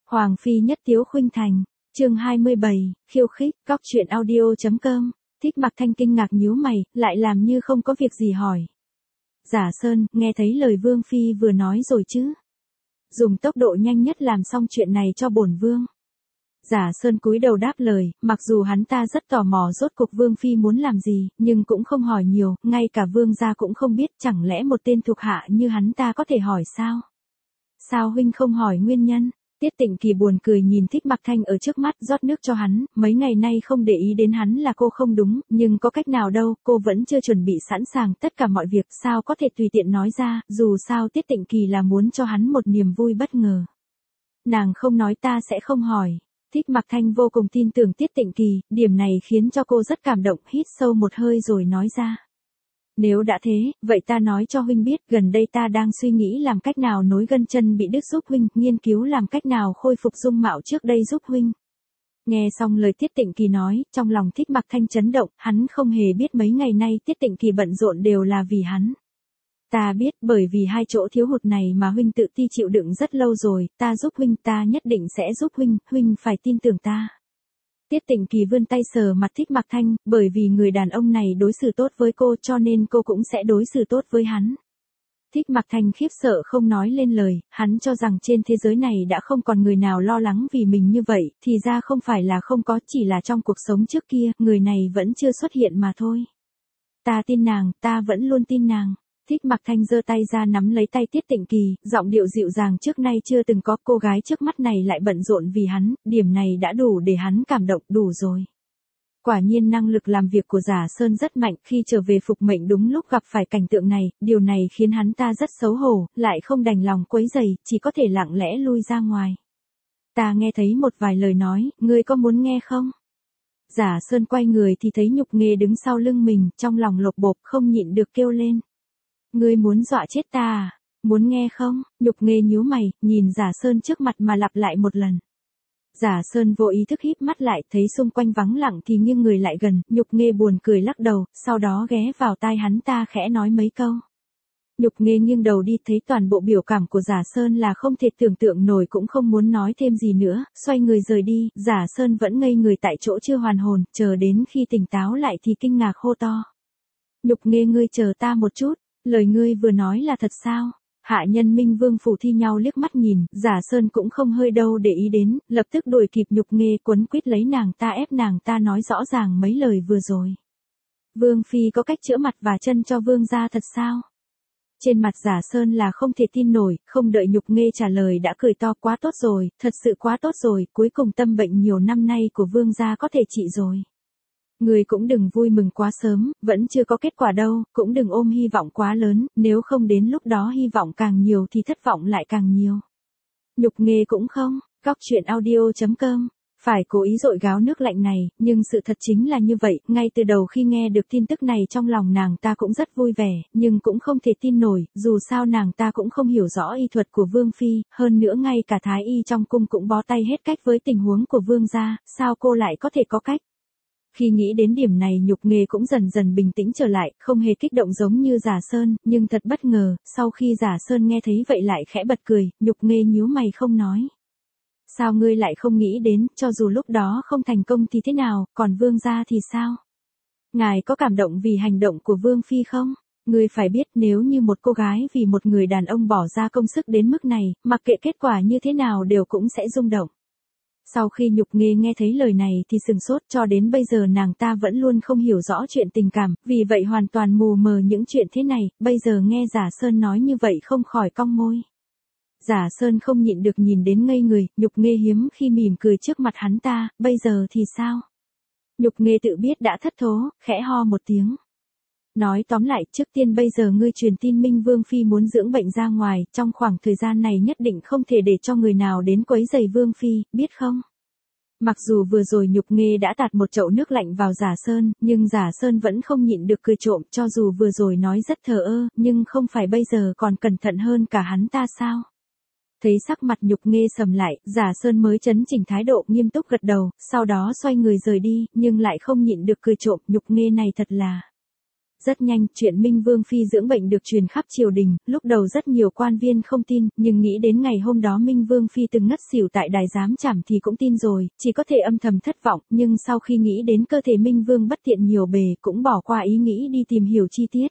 Hoàng phi nhất tiếu khuynh thành, chương 27, khiêu khích, cóc truyện audio.com. Thích Mặc Thanh kinh ngạc nhíu mày, lại làm như không có việc gì hỏi. Giả Sơn, nghe thấy lời Vương phi vừa nói rồi chứ? Dùng tốc độ nhanh nhất làm xong chuyện này cho bổn vương. Giả Sơn cúi đầu đáp lời, mặc dù hắn ta rất tò mò rốt cuộc Vương phi muốn làm gì, nhưng cũng không hỏi nhiều, ngay cả Vương gia cũng không biết, chẳng lẽ một tên thuộc hạ như hắn ta có thể hỏi sao? Sao huynh không hỏi nguyên nhân? Tiết Tịnh Kỳ buồn cười nhìn Thích Mặc Thanh ở trước mắt, rót nước cho hắn, mấy ngày nay không để ý đến hắn là cô không đúng, nhưng có cách nào đâu, cô vẫn chưa chuẩn bị sẵn sàng tất cả mọi việc, sao có thể tùy tiện nói ra, dù sao Tiết Tịnh Kỳ là muốn cho hắn một niềm vui bất ngờ. Nàng không nói ta sẽ không hỏi. Thích Mặc Thanh vô cùng tin tưởng Tiết Tịnh Kỳ, điểm này khiến cho cô rất cảm động, hít sâu một hơi rồi nói ra. Nếu đã thế, vậy ta nói cho huynh biết, gần đây ta đang suy nghĩ làm cách nào nối gân chân bị đứt giúp huynh, nghiên cứu làm cách nào khôi phục dung mạo trước đây giúp huynh. Nghe xong lời Tiết Tịnh Kỳ nói, trong lòng Thích Mặc Thanh chấn động, hắn không hề biết mấy ngày nay Tiết Tịnh Kỳ bận rộn đều là vì hắn. Ta biết, bởi vì hai chỗ thiếu hụt này mà huynh tự ti chịu đựng rất lâu rồi, ta giúp huynh, ta nhất định sẽ giúp huynh, huynh phải tin tưởng ta. Tiết Tịnh Kỳ vươn tay sờ mặt Thích Mặc Thanh, bởi vì người đàn ông này đối xử tốt với cô cho nên cô cũng sẽ đối xử tốt với hắn. Thích Mặc Thanh khiếp sợ không nói lên lời, hắn cho rằng trên thế giới này đã không còn người nào lo lắng vì mình như vậy, thì ra không phải là không có, chỉ là trong cuộc sống trước kia, người này vẫn chưa xuất hiện mà thôi. Ta tin nàng, ta vẫn luôn tin nàng. Thích Mặc Thanh giơ tay ra nắm lấy tay Tiết Tịnh Kỳ, giọng điệu dịu dàng trước nay chưa từng có, cô gái trước mắt này lại bận rộn vì hắn, điểm này đã đủ để hắn cảm động, đủ rồi. Quả nhiên năng lực làm việc của Giả Sơn rất mạnh, khi trở về phục mệnh đúng lúc gặp phải cảnh tượng này, điều này khiến hắn ta rất xấu hổ, lại không đành lòng quấy rầy, chỉ có thể lặng lẽ lui ra ngoài. Ta nghe thấy một vài lời nói, ngươi có muốn nghe không? Giả Sơn quay người thì thấy Nhục Nghê đứng sau lưng mình, trong lòng lột bột không nhịn được kêu lên. Ngươi muốn dọa chết ta à? Muốn nghe không? Nhục Nghê nhíu mày, nhìn Giả Sơn trước mặt mà lặp lại một lần. Giả Sơn vô ý thức híp mắt lại, thấy xung quanh vắng lặng thì nghiêng người lại gần, Nhục Nghê buồn cười lắc đầu, sau đó ghé vào tai hắn ta khẽ nói mấy câu. Nhục Nghê nghiêng đầu đi, thấy toàn bộ biểu cảm của Giả Sơn là không thể tưởng tượng nổi, cũng không muốn nói thêm gì nữa, xoay người rời đi. Giả Sơn vẫn ngây người tại chỗ chưa hoàn hồn, chờ đến khi tỉnh táo lại thì kinh ngạc hô to. Nhục Nghê, ngươi chờ ta một chút. Lời ngươi vừa nói là thật sao? Hạ nhân Minh Vương phủ thi nhau liếc mắt nhìn, Giả Sơn cũng không hơi đâu để ý đến, lập tức đuổi kịp Nhục Nghê, quấn quýt lấy nàng ta, ép nàng ta nói rõ ràng mấy lời vừa rồi. Vương phi có cách chữa mặt và chân cho vương gia thật sao? Trên mặt Giả Sơn là không thể tin nổi, không đợi Nhục Nghê trả lời đã cười to, quá tốt rồi, thật sự quá tốt rồi, cuối cùng tâm bệnh nhiều năm nay của vương gia có thể trị rồi. Người cũng đừng vui mừng quá sớm, vẫn chưa có kết quả đâu, cũng đừng ôm hy vọng quá lớn, nếu không đến lúc đó hy vọng càng nhiều thì thất vọng lại càng nhiều. Nhục Nghê cũng không, cóc truyện audio.com. Phải cố ý dội gáo nước lạnh này, nhưng sự thật chính là như vậy, ngay từ đầu khi nghe được tin tức này trong lòng nàng ta cũng rất vui vẻ, nhưng cũng không thể tin nổi, dù sao nàng ta cũng không hiểu rõ y thuật của Vương Phi, hơn nữa ngay cả Thái Y trong cung cũng bó tay hết cách với tình huống của Vương gia, sao cô lại có thể có cách? Khi nghĩ đến điểm này Nhục Nghê cũng dần dần bình tĩnh trở lại, không hề kích động giống như Giả Sơn, nhưng thật bất ngờ, sau khi Giả Sơn nghe thấy vậy lại khẽ bật cười, Nhục Nghê nhíu mày không nói. Sao ngươi lại không nghĩ đến, cho dù lúc đó không thành công thì thế nào, còn vương gia thì sao? Ngài có cảm động vì hành động của Vương Phi không? Ngươi phải biết nếu như một cô gái vì một người đàn ông bỏ ra công sức đến mức này, mặc kệ kết quả như thế nào đều cũng sẽ rung động. Sau khi Nhục Nghê nghe thấy lời này thì sừng sốt, cho đến bây giờ nàng ta vẫn luôn không hiểu rõ chuyện tình cảm, vì vậy hoàn toàn mù mờ những chuyện thế này, bây giờ nghe Giả Sơn nói như vậy không khỏi cong môi. Giả Sơn không nhịn được nhìn đến ngây người, Nhục Nghê hiếm khi mỉm cười trước mặt hắn ta, bây giờ thì sao? Nhục Nghê tự biết đã thất thố, khẽ ho một tiếng. Nói tóm lại, trước tiên bây giờ ngươi truyền tin Minh Vương Phi muốn dưỡng bệnh ra ngoài, trong khoảng thời gian này nhất định không thể để cho người nào đến quấy rầy Vương Phi, biết không? Mặc dù vừa rồi Nhục Nghê đã tạt một chậu nước lạnh vào Giả Sơn, nhưng Giả Sơn vẫn không nhịn được cười trộm, cho dù vừa rồi nói rất thờ ơ, nhưng không phải bây giờ còn cẩn thận hơn cả hắn ta sao? Thấy sắc mặt Nhục Nghê sầm lại, Giả Sơn mới chấn chỉnh thái độ, nghiêm túc gật đầu, sau đó xoay người rời đi, nhưng lại không nhịn được cười trộm, Nhục Nghê này thật là Rất nhanh, chuyện Minh Vương Phi dưỡng bệnh được truyền khắp triều đình, lúc đầu rất nhiều quan viên không tin, nhưng nghĩ đến ngày hôm đó Minh Vương Phi từng ngất xỉu tại đài giám trảm thì cũng tin rồi, chỉ có thể âm thầm thất vọng, nhưng sau khi nghĩ đến cơ thể Minh Vương bất tiện nhiều bề, cũng bỏ qua ý nghĩ đi tìm hiểu chi tiết.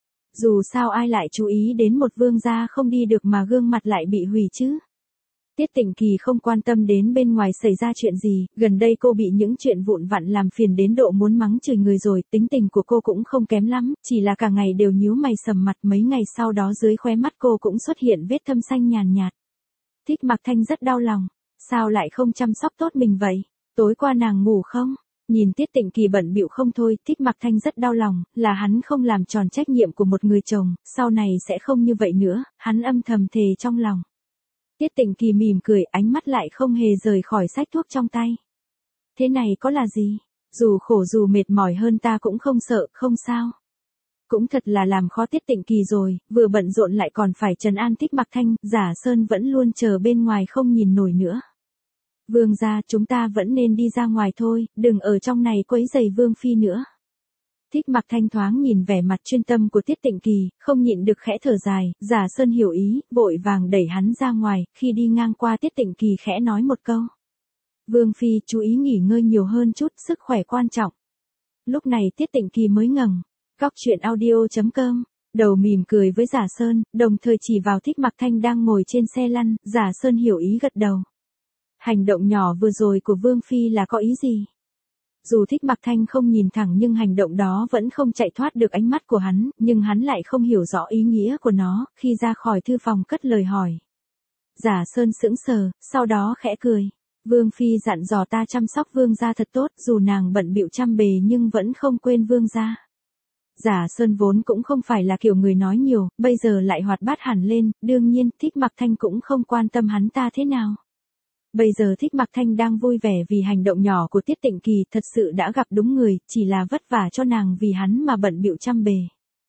Dù sao ai lại chú ý đến một vương gia không đi được mà gương mặt lại bị hủy chứ. Tiết Tịnh Kỳ không quan tâm đến bên ngoài xảy ra chuyện gì, gần đây cô bị những chuyện vụn vặt làm phiền đến độ muốn mắng chửi người rồi, tính tình của cô cũng không kém lắm, chỉ là cả ngày đều nhíu mày sầm mặt, mấy ngày sau đó dưới khóe mắt cô cũng xuất hiện vết thâm xanh nhàn nhạt. Thích Mặc Thanh rất đau lòng, sao lại không chăm sóc tốt mình vậy? Tối qua nàng ngủ không? Nhìn Tiết Tịnh Kỳ bận bịu không thôi, Thích Mặc Thanh rất đau lòng, là hắn không làm tròn trách nhiệm của một người chồng, sau này sẽ không như vậy nữa, hắn âm thầm thề trong lòng. Tiết Tịnh Kỳ mỉm cười, ánh mắt lại không hề rời khỏi sách thuốc trong tay. Thế này có là gì? Dù khổ dù mệt mỏi hơn ta cũng không sợ, không sao. Cũng thật là làm khó Tiết Tịnh Kỳ rồi, vừa bận rộn lại còn phải trấn an Thích Mặc Thanh, Giả Sơn vẫn luôn chờ bên ngoài không nhìn nổi nữa. Vương gia, chúng ta vẫn nên đi ra ngoài thôi, đừng ở trong này quấy rầy Vương Phi nữa. Thích Mặc Thanh thoáng nhìn vẻ mặt chuyên tâm của Tiết Tịnh Kỳ, không nhịn được khẽ thở dài, Giả Sơn hiểu ý, vội vàng đẩy hắn ra ngoài, khi đi ngang qua Tiết Tịnh Kỳ khẽ nói một câu. Vương Phi chú ý nghỉ ngơi nhiều hơn chút, sức khỏe quan trọng. Lúc này Tiết Tịnh Kỳ mới ngẩng, cóc truyện audio.com, đầu mỉm cười với Giả Sơn, đồng thời chỉ vào Thích Mặc Thanh đang ngồi trên xe lăn, Giả Sơn hiểu ý gật đầu. Hành động nhỏ vừa rồi của Vương Phi là có ý gì? Dù Thích Mặc Thanh không nhìn thẳng nhưng hành động đó vẫn không chạy thoát được ánh mắt của hắn, nhưng hắn lại không hiểu rõ ý nghĩa của nó, khi ra khỏi thư phòng cất lời hỏi. Giả Sơn sững sờ, sau đó khẽ cười. Vương Phi dặn dò ta chăm sóc Vương gia thật tốt, dù nàng bận bịu trăm bề nhưng vẫn không quên Vương gia. Giả Sơn vốn cũng không phải là kiểu người nói nhiều, bây giờ lại hoạt bát hẳn lên, đương nhiên Thích Mặc Thanh cũng không quan tâm hắn ta thế nào. Bây giờ Thích Mặc Thanh đang vui vẻ vì hành động nhỏ của Tiết Tịnh Kỳ, thật sự đã gặp đúng người, chỉ là vất vả cho nàng vì hắn mà bận bịu trăm bề.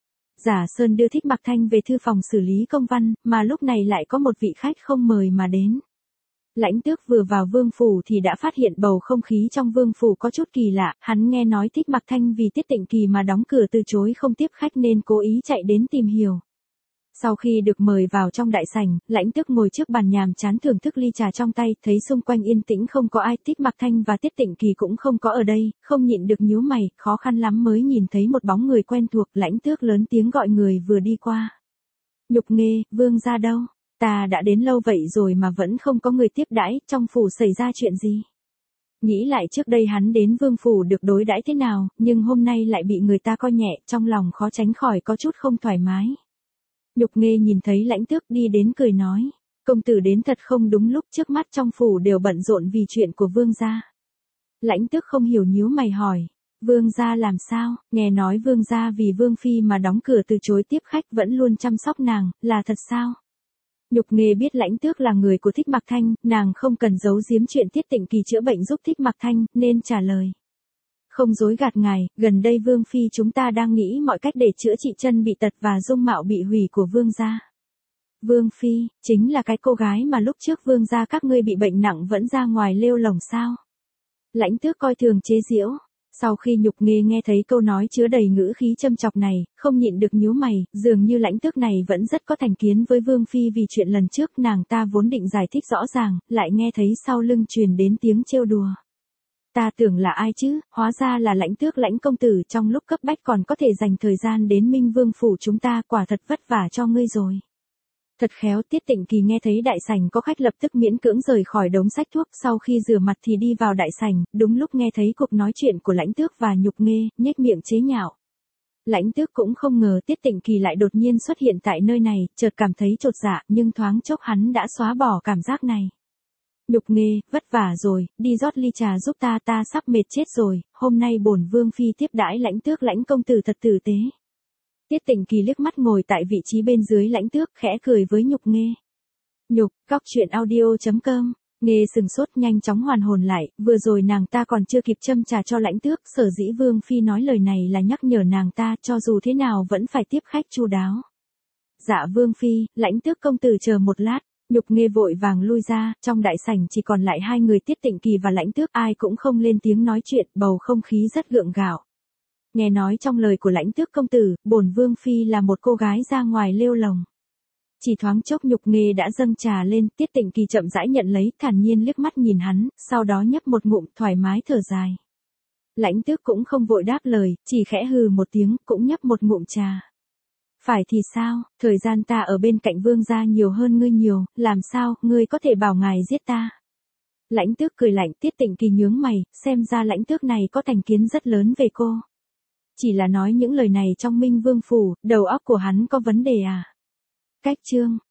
Giả Sơn đưa Thích Mặc Thanh về thư phòng xử lý công văn, mà lúc này lại có một vị khách không mời mà đến. Lãnh Tước vừa vào vương phủ thì đã phát hiện bầu không khí trong vương phủ có chút kỳ lạ, hắn nghe nói Thích Mặc Thanh vì Tiết Tịnh Kỳ mà đóng cửa từ chối không tiếp khách nên cố ý chạy đến tìm hiểu. Sau khi được mời vào trong đại sảnh, Lãnh Tước ngồi trước bàn nhàm chán thưởng thức ly trà trong tay, thấy xung quanh yên tĩnh không có ai, Thích Mặc Thanh và Tiết Tịnh Kỳ cũng không có ở đây, không nhịn được nhíu mày, khó khăn lắm mới nhìn thấy một bóng người quen thuộc, Lãnh Tước lớn tiếng gọi người vừa đi qua. Nhục Nghê, Vương gia đâu? Ta đã đến lâu vậy rồi mà vẫn không có người tiếp đãi, trong phủ xảy ra chuyện gì? Nghĩ lại trước đây hắn đến vương phủ được đối đãi thế nào, nhưng hôm nay lại bị người ta coi nhẹ, trong lòng khó tránh khỏi có chút không thoải mái. Nhục Nghê nhìn thấy Lãnh Tước đi đến cười nói, công tử đến thật không đúng lúc, trước mắt trong phủ đều bận rộn vì chuyện của vương gia. Lãnh Tước không hiểu nhíu mày hỏi, vương gia làm sao? Nghe nói vương gia vì Vương Phi mà đóng cửa từ chối tiếp khách, vẫn luôn chăm sóc nàng, là thật sao? Nhục Nghê biết Lãnh Tước là người của Thích Mặc Thanh, nàng không cần giấu giếm chuyện Tiết Tịnh Kỳ chữa bệnh giúp Thích Mặc Thanh, nên trả lời. Không dối gạt ngài, gần đây Vương Phi chúng ta đang nghĩ mọi cách để chữa trị chân bị tật và dung mạo bị hủy của Vương gia. Vương Phi, chính là cái cô gái mà lúc trước Vương gia các ngươi bị bệnh nặng vẫn ra ngoài lêu lổng sao? Lãnh Tước coi thường chế giễu. Sau khi Nhục Nghê nghe thấy câu nói chứa đầy ngữ khí châm chọc này, không nhịn được nhíu mày, dường như Lãnh Tước này vẫn rất có thành kiến với Vương Phi vì chuyện lần trước nàng ta vốn định giải thích rõ ràng, lại nghe thấy sau lưng truyền đến tiếng trêu đùa. Ta tưởng là ai chứ, hóa ra là Lãnh Tước Lãnh công tử, trong lúc cấp bách còn có thể dành thời gian đến Minh Vương phủ chúng ta, quả thật vất vả cho ngươi rồi. Thật khéo. Tiết Tịnh Kỳ nghe thấy đại sảnh có khách lập tức miễn cưỡng rời khỏi đống sách thuốc, sau khi rửa mặt thì đi vào đại sảnh, đúng lúc nghe thấy cuộc nói chuyện của Lãnh Tước và Nhục Nghê, nhếch miệng chế nhạo. Lãnh Tước cũng không ngờ Tiết Tịnh Kỳ lại đột nhiên xuất hiện tại nơi này, chợt cảm thấy chột dạ, nhưng thoáng chốc hắn đã xóa bỏ cảm giác này. Nhục Nghê, vất vả rồi, đi rót ly trà giúp ta, ta sắp mệt chết rồi, hôm nay bổn Vương Phi tiếp đãi Lãnh Tước Lãnh công tử thật tử tế. Tiết Tịnh Kỳ liếc mắt ngồi tại vị trí bên dưới Lãnh Tước, khẽ cười với Nhục Nghê. Nhục, cóc truyện audio.com, Nghê sừng sốt nhanh chóng hoàn hồn lại, vừa rồi nàng ta còn chưa kịp châm trà cho Lãnh Tước, sở dĩ Vương Phi nói lời này là nhắc nhở nàng ta, cho dù thế nào vẫn phải tiếp khách chu đáo. Dạ Vương Phi, Lãnh Tước công tử chờ một lát. Nhục Nghê vội vàng lui ra, trong đại sảnh chỉ còn lại hai người Tiết Tịnh Kỳ và Lãnh Tước, ai cũng không lên tiếng nói chuyện, bầu không khí rất gượng gạo. Nghe nói trong lời của Lãnh Tước công tử, bổn vương phi là một cô gái ra ngoài lêu lồng. Chỉ thoáng chốc nhục nghề đã dâng trà lên, Tiết Tịnh Kỳ chậm rãi nhận lấy, thản nhiên liếc mắt nhìn hắn, sau đó nhấp một ngụm, thoải mái thở dài. Lãnh Tước cũng không vội đáp lời, chỉ khẽ hừ một tiếng, cũng nhấp một ngụm trà. Phải thì sao, thời gian ta ở bên cạnh vương gia nhiều hơn ngươi nhiều, làm sao, ngươi có thể bảo ngài giết ta? Lãnh Tước cười lạnh, Tiết Tịnh Kỳ nhướng mày, xem ra Lãnh Tước này có thành kiến rất lớn về cô. Chỉ là nói những lời này trong Minh Vương phủ, đầu óc của hắn có vấn đề à? Cách chương